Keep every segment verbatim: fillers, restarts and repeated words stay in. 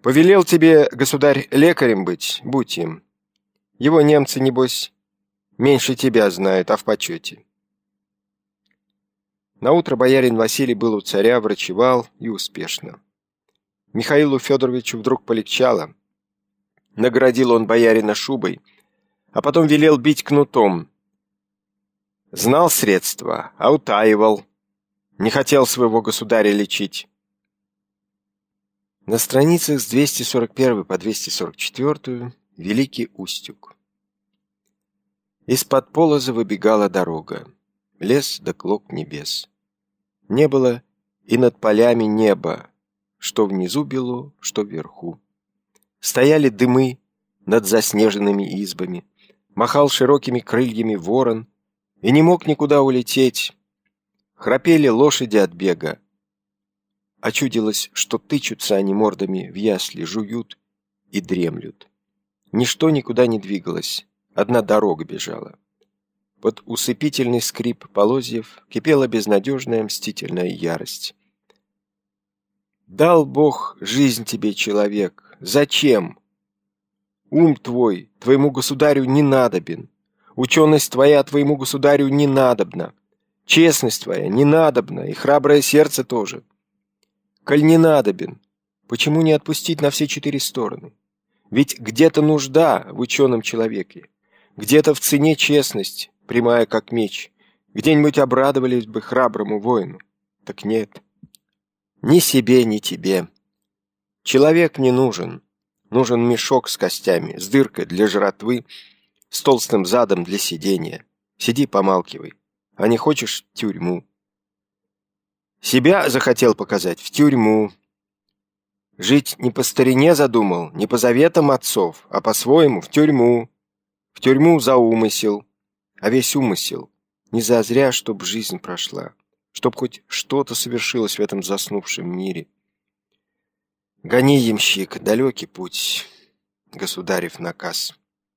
Повелел тебе, государь, лекарем быть, будь им. Его немцы, небось, меньше тебя знают, а в почете. Наутро боярин Василий был у царя, врачевал и успешно. Михаилу Федоровичу вдруг полегчало. Наградил он боярина шубой, а потом велел бить кнутом. Знал средства, а утаивал. Не хотел своего государя лечить. На страницах с двести сорок первой по двести сорок четвёртую Великий Устюг. Из-под полоза выбегала дорога. Лес да клок небес. Не было и над полями неба, что внизу бело, что вверху. Стояли дымы над заснеженными избами. Махал широкими крыльями ворон и не мог никуда улететь. Храпели лошади от бега. Очудилось, что тычутся они мордами в ясли, жуют и дремлют. Ничто никуда не двигалось, одна дорога бежала. Под усыпительный скрип полозьев кипела безнадежная мстительная ярость. Дал Бог жизнь тебе, человек, зачем? Ум твой твоему государю не надобен, ученость твоя твоему государю не надобна, честность твоя не надобна, и храброе сердце тоже. Коль не надобен, почему не отпустить на все четыре стороны? Ведь где-то нужда в ученом человеке, где-то в цене честность, прямая как меч, где-нибудь обрадовались бы храброму воину. Так нет, ни себе, ни тебе. Человек не нужен. Нужен мешок с костями, с дыркой для жратвы, с толстым задом для сидения. Сиди, помалкивай. А не хочешь — в тюрьму. Себя захотел показать — в тюрьму. Жить не по старине задумал, не по заветам отцов, а по-своему — в тюрьму. В тюрьму за умысел. А весь умысел не зазря, чтоб жизнь прошла, чтоб хоть что-то совершилось в этом заснувшем мире. Гони, ямщик, далекий путь, государев наказ.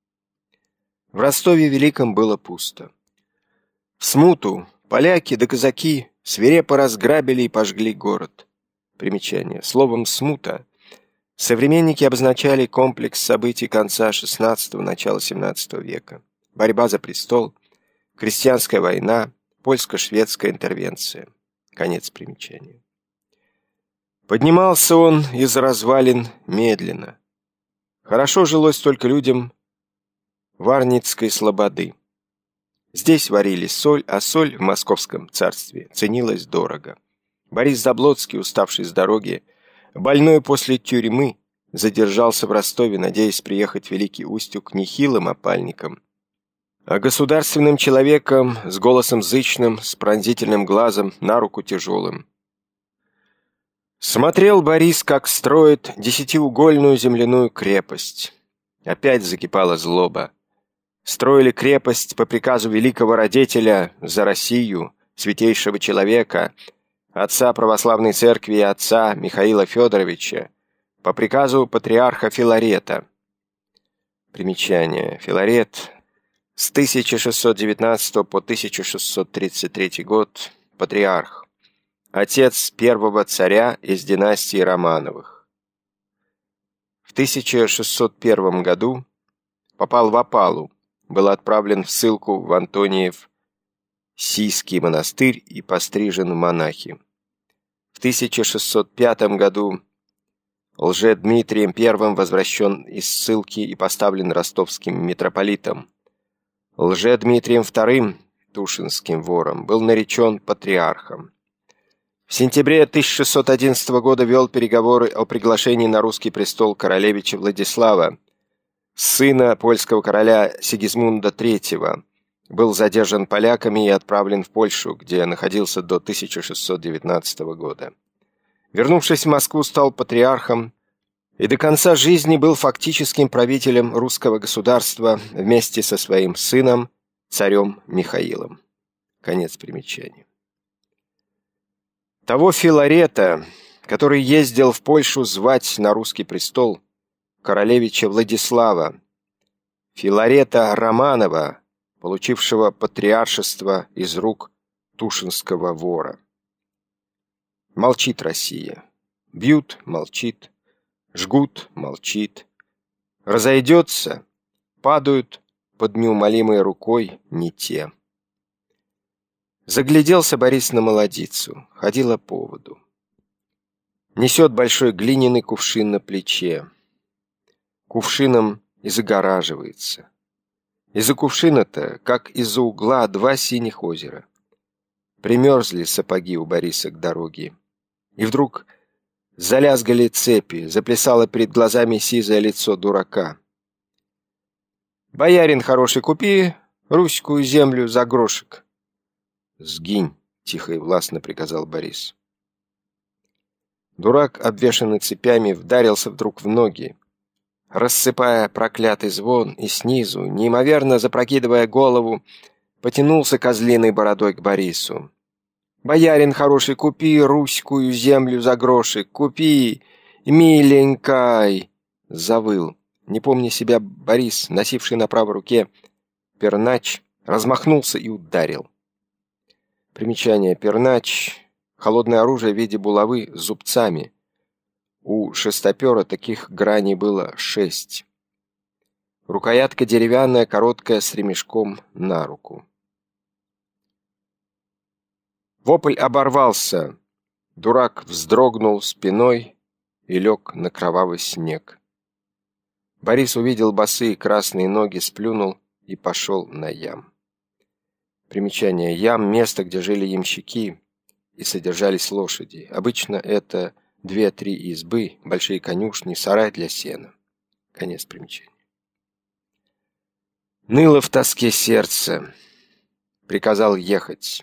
В Ростове Великом было пусто. В смуту поляки да казаки свирепо разграбили и пожгли город. Примечание. Словом «смута» современники обозначали комплекс событий конца шестнадцатого – начала семнадцатого века. Борьба за престол, крестьянская война, польско-шведская интервенция. Конец примечания. Поднимался он из развалин медленно. Хорошо жилось только людям Варницкой слободы. Здесь варили соль, а соль в московском царстве ценилась дорого. Борис Заблоцкий, уставший с дороги, больной после тюрьмы, задержался в Ростове, надеясь приехать в Великий Устюг не хилым опальником, а государственным человеком с голосом зычным, с пронзительным глазом, на руку тяжелым. Смотрел Борис, как строит десятиугольную земляную крепость. Опять закипала злоба. Строили крепость по приказу великого родителя за Россию, святейшего человека, отца православной церкви и отца Михаила Федоровича, по приказу патриарха Филарета. Примечание. Филарет с тысяча шестьсот девятнадцатого по тысяча шестьсот тридцать третий год, патриарх. Отец первого царя из династии Романовых. В тысяча шестьсот первом году попал в опалу, был отправлен в ссылку в Антониев Сийский монастырь и пострижен в монахи. В тысяча шестьсот пятом году Лжедмитрием I возвращен из ссылки и поставлен ростовским митрополитом. Лжедмитрием вторым, тушинским вором, был наречен патриархом. В сентябре тысяча шестьсот одиннадцатого года вел переговоры о приглашении на русский престол королевича Владислава, сына польского короля Сигизмунда третьего. Был задержан поляками и отправлен в Польшу, где находился до тысяча шестьсот девятнадцатого года. Вернувшись в Москву, стал патриархом и до конца жизни был фактическим правителем русского государства вместе со своим сыном, царем Михаилом. Конец примечания. Того Филарета, который ездил в Польшу звать на русский престол королевича Владислава, Филарета Романова, получившего патриаршество из рук тушинского вора. Молчит Россия. Бьют — молчит. Жгут, молчит. Разойдется, падают под неумолимой рукой не те. Загляделся Борис на молодицу, ходила по воду. Несет большой глиняный кувшин на плече. Кувшином и загораживается. Из-за кувшина-то, как из-за угла, два синих озера. Примерзли сапоги у Бориса к дороге. И вдруг залязгали цепи, заплясало перед глазами сизое лицо дурака. «Боярин хороший, купи русскую землю за грошек». «Сгинь», — тихо и властно приказал Борис. Дурак, обвешанный цепями, вдарился вдруг в ноги, рассыпая проклятый звон, и снизу, неимоверно запрокидывая голову, потянулся козлиной бородой к Борису. «Боярин хороший, купи русскую землю за грошек, купи, миленькой!» Завыл. Не помня себя, Борис, носивший на правой руке пернач, размахнулся и ударил. Примечание: пернач — холодное оружие в виде булавы с зубцами. У шестопера таких граней было шесть. Рукоятка деревянная, короткая, с ремешком на руку. Вопль оборвался. Дурак вздрогнул спиной и лег на кровавый снег. Борис увидел босые красные ноги, сплюнул и пошел на ям. Примечание: ям — место, где жили ямщики и содержались лошади. Обычно это две-три избы, большие конюшни, сарай для сена. Конец примечания. Ныло в тоске сердце. Приказал ехать.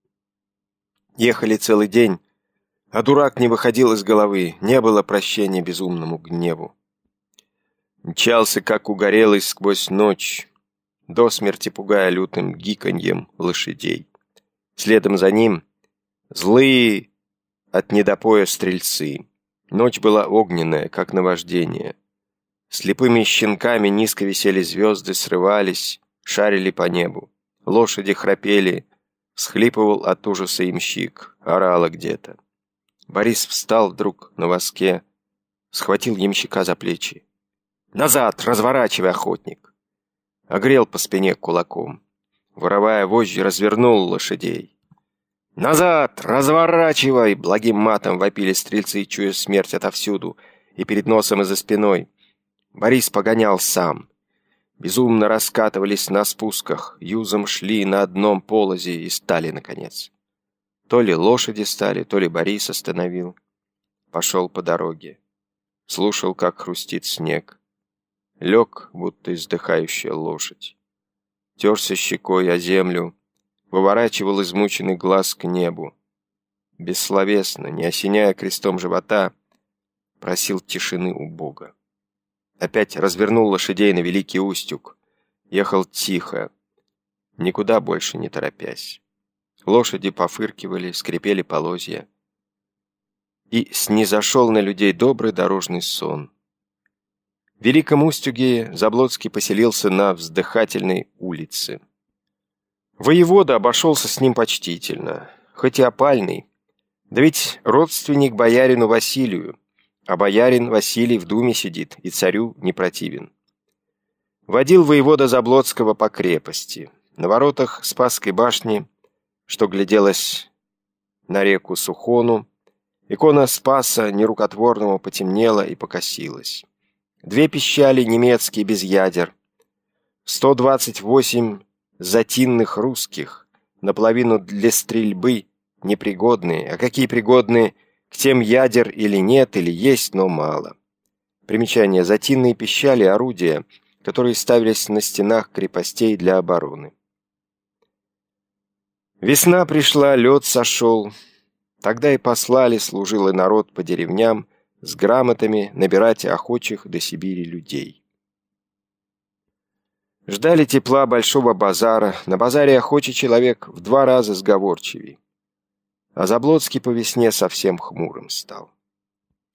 Ехали целый день, а дурак не выходил из головы, не было прощения безумному гневу. Мчался, как угорелый, сквозь ночь, до смерти пугая лютым гиканьем лошадей. Следом за ним злые от недопоя стрельцы. Ночь была огненная, как наваждение. Слепыми щенками низко висели звезды, срывались, шарили по небу. Лошади храпели, всхлипывал от ужаса ямщик, орала где-то. Борис встал вдруг на воске, схватил ямщика за плечи. «Назад, разворачивай, охотник!» Огрел по спине кулаком. Воровая вожжи, развернул лошадей. «Назад, разворачивай!» Благим матом вопили стрельцы, чуя смерть отовсюду, и перед носом, и за спиной. Борис погонял сам. Безумно раскатывались на спусках, юзом шли на одном полозе и стали, наконец. То ли лошади стали, то ли Борис остановил. Пошел по дороге. Слушал, как хрустит снег. Лег, будто издыхающая лошадь. Терся щекой о землю, выворачивал измученный глаз к небу. Бессловесно, не осеняя крестом живота, просил тишины у Бога. Опять развернул лошадей на Великий Устюг. Ехал тихо, никуда больше не торопясь. Лошади пофыркивали, скрипели полозья. И снизошел на людей добрый дорожный сон. В Великом Устюге Заблоцкий поселился на Вздыхательной улице. Воевода обошелся с ним почтительно, хоть и опальный, да ведь родственник боярину Василию, а боярин Василий в думе сидит и царю не противен. Водил воевода Заблоцкого по крепости. На воротах Спасской башни, что гляделась на реку Сухону, икона Спаса нерукотворного потемнела и покосилась. Две пищали немецкие без ядер, сто двадцать восемь затинных русских, наполовину для стрельбы непригодные, а какие пригодные, к тем ядер или нет, или есть, но мало. Примечание: затинные пищали — орудия, которые ставились на стенах крепостей для обороны. Весна пришла, лед сошел. Тогда и послали служилый народ по деревням с грамотами набирать охочих до Сибири людей. Ждали тепла большого базара. На базаре охочий человек в два раза сговорчивей. А Заблоцкий по весне совсем хмурым стал.